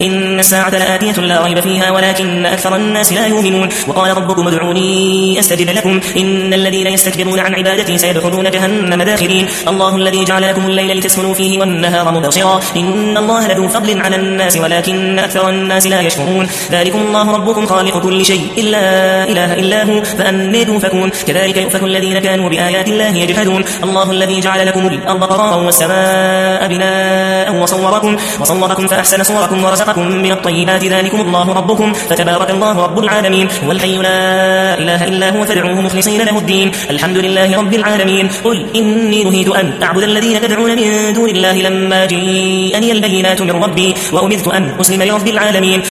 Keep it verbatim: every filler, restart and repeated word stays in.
إن الساعة لآتية لا ريب فيها ولكن أكثر الناس لا يؤمنون وقال ربكم ادعوني أستجب لكم إن الذين يستكبرون عن عبادتي سيدخلون جهنم داخرين الله الذي جعل لكم الليل لتسكنوا فيه والنهار مبصرا إن الله لذو فضل على الناس ولكن أكثر الناس لا يشكرون ذلكم الله ربكم خالق كل شيء إلا إله إلا هو فأنى تؤفكون كذلك يؤفك الذين كانوا بآيات الله يجحدون الله الذي جعل لكم الأرض قرارا والسماء بناء وصوركم وصوركم فأحسن صوركم ورزقكم من الطيبات ذلكم الله ربكم فتبارك الله رب العالمين هو الحي لا إله إلا هو فادعوه مخلصين له الدين الحمد لله رب العالمين قل إني نهيت أن أعبد الذين تدعون من دون الله لما جاءني البينات من ربي وأمرت أن أسلم لرب العالمين